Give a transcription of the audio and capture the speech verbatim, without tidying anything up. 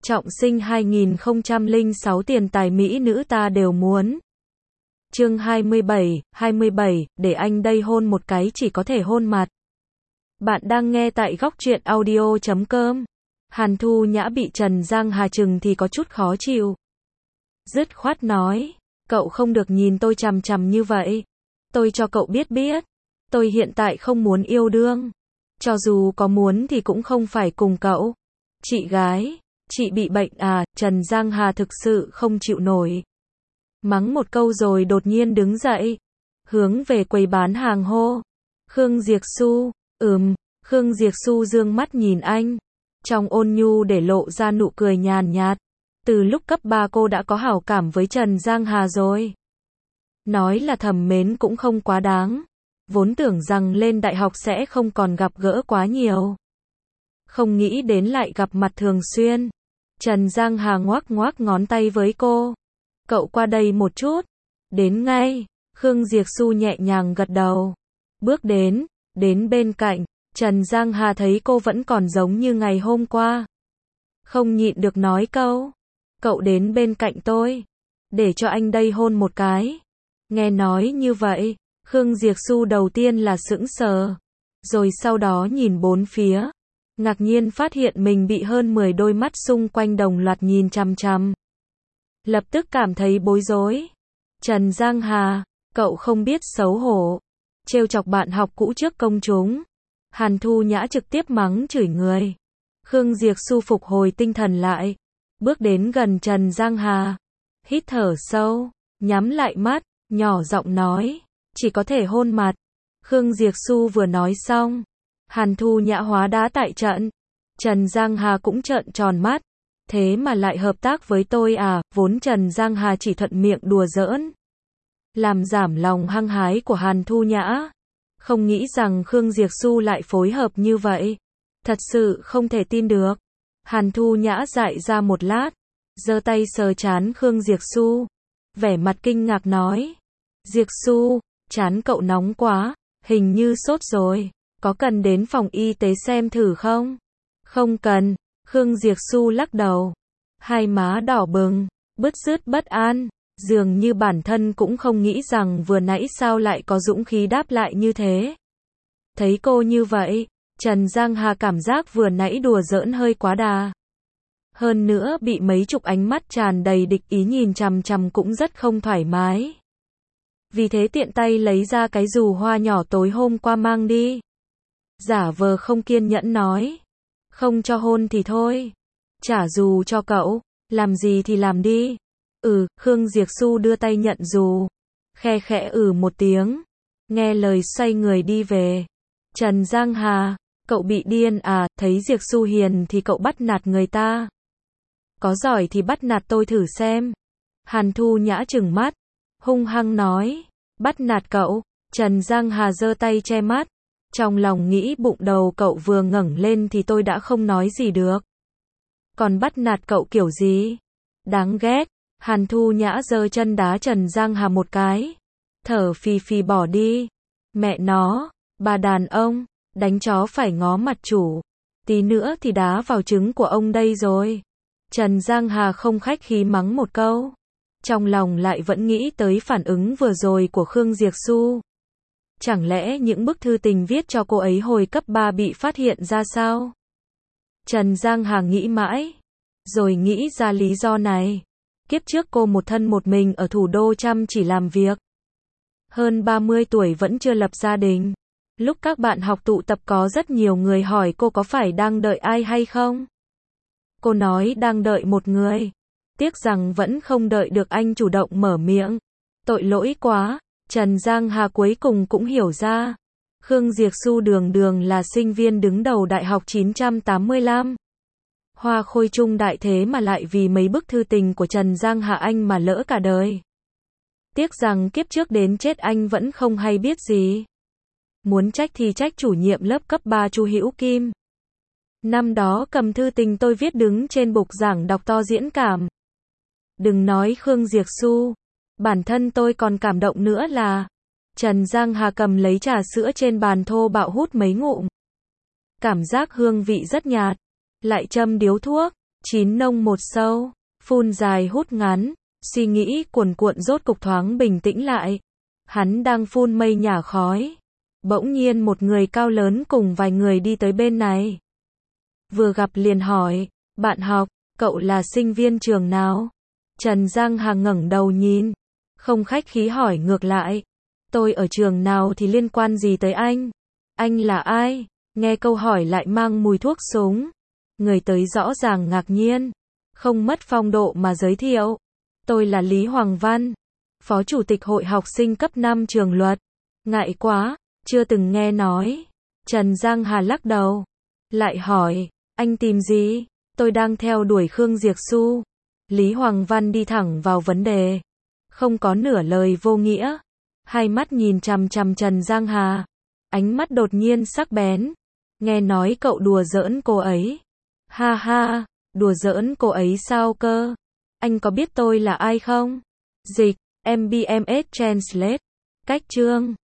Trọng sinh hai nghìn không trăm lẻ sáu tiền tài mỹ nữ ta đều muốn. Chương hai mươi bảy, hai mươi bảy, để anh đây hôn một cái chỉ có thể hôn mặt. Bạn đang nghe tại góc truyện audio chấm com. Hàn Thu Nhã bị Trần Giang Hà chừng thì có chút khó chịu. Dứt khoát nói, cậu không được nhìn tôi chằm chằm như vậy. Tôi cho cậu biết biết. Tôi hiện tại không muốn yêu đương. Cho dù có muốn thì cũng không phải cùng cậu. Chị gái, chị bị bệnh à? Trần Giang Hà thực sự không chịu nổi. Mắng một câu rồi đột nhiên đứng dậy. Hướng về quầy bán hàng hô. Khương Diệp Xu, ừm, Khương Diệp Xu dương mắt nhìn anh. Trong ôn nhu để lộ ra nụ cười nhàn nhạt. Từ lúc cấp ba cô đã có hảo cảm với Trần Giang Hà rồi. Nói là thầm mến cũng không quá đáng. Vốn tưởng rằng lên đại học sẽ không còn gặp gỡ quá nhiều. Không nghĩ đến lại gặp mặt thường xuyên. Trần Giang Hà ngoác ngoác ngón tay với cô. Cậu qua đây một chút. Đến ngay. Khương Diệp Xu nhẹ nhàng gật đầu. Bước đến, đến bên cạnh. Trần Giang Hà thấy cô vẫn còn giống như ngày hôm qua. Không nhịn được nói câu. Cậu đến bên cạnh tôi. Để cho anh đây hôn một cái. Nghe nói như vậy. Khương Diệp Xu đầu tiên là sững sờ. Rồi sau đó nhìn bốn phía. Ngạc nhiên phát hiện mình bị hơn mười đôi mắt xung quanh đồng loạt nhìn chằm chằm. Lập tức cảm thấy bối rối. Trần Giang Hà, cậu không biết xấu hổ. Trêu chọc bạn học cũ trước công chúng. Hàn Thu Nhã trực tiếp mắng chửi người. Khương Diệp Xu phục hồi tinh thần lại. Bước đến gần Trần Giang Hà. Hít thở sâu, nhắm lại mắt, nhỏ giọng nói. Chỉ có thể hôn mặt. Khương Diệp Xu vừa nói xong. Hàn Thu Nhã hóa đá tại trận. Trần Giang Hà cũng trợn tròn mắt. Thế mà lại hợp tác với tôi à? Vốn Trần Giang Hà chỉ thuận miệng đùa giỡn. Làm giảm lòng hăng hái của Hàn Thu Nhã. Không nghĩ rằng Khương Diệp Xu lại phối hợp như vậy. Thật sự không thể tin được. Hàn Thu Nhã dại ra một lát. Giơ tay sờ trán Khương Diệp Xu. Vẻ mặt kinh ngạc nói. Diệp Xu, trán cậu nóng quá. Hình như sốt rồi. Có cần đến phòng y tế xem thử không? Không cần. Khương Diệp Xu lắc đầu. Hai má đỏ bừng. Bứt rứt bất an. Dường như bản thân cũng không nghĩ rằng vừa nãy sao lại có dũng khí đáp lại như thế. Thấy cô như vậy, Trần Giang Hà cảm giác vừa nãy đùa giỡn hơi quá đà. Hơn nữa bị mấy chục ánh mắt tràn đầy địch ý nhìn chằm chằm cũng rất không thoải mái. Vì thế tiện tay lấy ra cái dù hoa nhỏ tối hôm qua mang đi. Giả vờ không kiên nhẫn nói. Không cho hôn thì thôi. Trả dù cho cậu. Làm gì thì làm đi. Ừ, Khương Diệp Xu đưa tay nhận dù. Khe khẽ ừ một tiếng. Nghe lời xoay người đi về. Trần Giang Hà, cậu bị điên à? Thấy Diệp Xu hiền thì cậu bắt nạt người ta. Có giỏi thì bắt nạt tôi thử xem. Hàn Thu Nhã trừng mắt. Hung hăng nói. Bắt nạt cậu. Trần Giang Hà giơ tay che mắt. Trong lòng nghĩ bụng đầu cậu vừa ngẩng lên thì tôi đã không nói gì được. Còn bắt nạt cậu kiểu gì? Đáng ghét. Hàn Thu Nhã giơ chân đá Trần Giang Hà một cái. Thở phì phì bỏ đi. Mẹ nó, bà đàn ông, đánh chó phải ngó mặt chủ. Tí nữa thì đá vào trứng của ông đây rồi. Trần Giang Hà không khách khí mắng một câu. Trong lòng lại vẫn nghĩ tới phản ứng vừa rồi của Khương Diệp Xu. Chẳng lẽ những bức thư tình viết cho cô ấy hồi cấp ba bị phát hiện ra sao? Trần Giang Hà nghĩ mãi. Rồi nghĩ ra lý do này. Kiếp trước cô một thân một mình ở thủ đô chăm chỉ làm việc. Hơn ba mươi tuổi vẫn chưa lập gia đình. Lúc các bạn học tụ tập có rất nhiều người hỏi cô có phải đang đợi ai hay không? Cô nói đang đợi một người. Tiếc rằng vẫn không đợi được anh chủ động mở miệng. Tội lỗi quá. Trần Giang Hà cuối cùng cũng hiểu ra. Khương Diệp Xu đường đường là sinh viên đứng đầu đại học chín trăm tám mươi lăm. Hoa khôi trung đại thế mà lại vì mấy bức thư tình của Trần Giang Hà anh mà lỡ cả đời. Tiếc rằng kiếp trước đến chết anh vẫn không hay biết gì. Muốn trách thì trách chủ nhiệm lớp cấp ba Chu Hữu Kim. Năm đó cầm thư tình tôi viết đứng trên bục giảng đọc to diễn cảm. Đừng nói Khương Diệp Xu. Bản thân tôi còn cảm động nữa là. Trần Giang Hà cầm lấy trà sữa trên bàn thô bạo hút mấy ngụm. Cảm giác hương vị rất nhạt. Lại châm điếu thuốc. Chín nông một sâu, phun dài hút ngắn, suy nghĩ cuồn cuộn rốt cục thoáng bình tĩnh lại. Hắn đang phun mây nhả khói. Bỗng nhiên một người cao lớn cùng vài người đi tới bên này. Vừa gặp liền hỏi, bạn học, cậu là sinh viên trường nào? Trần Giang Hà ngẩng đầu nhìn, không khách khí hỏi ngược lại. Tôi ở trường nào thì liên quan gì tới anh? Anh là ai? Nghe câu hỏi lại mang mùi thuốc súng. Người tới rõ ràng ngạc nhiên, không mất phong độ mà giới thiệu. Tôi là Lý Hoàng Văn, Phó Chủ tịch Hội học sinh cấp năm trường luật. Ngại quá, chưa từng nghe nói. Trần Giang Hà lắc đầu, lại hỏi, anh tìm gì? Tôi đang theo đuổi Khương Diệp Xu. Lý Hoàng Văn đi thẳng vào vấn đề, không có nửa lời vô nghĩa. Hai mắt nhìn chằm chằm Trần Giang Hà, ánh mắt đột nhiên sắc bén. Nghe nói cậu đùa giỡn cô ấy. Ha ha, đùa giỡn cô ấy sao cơ? Anh có biết tôi là ai không? Dịch, em bê em ét Translate. Cách chương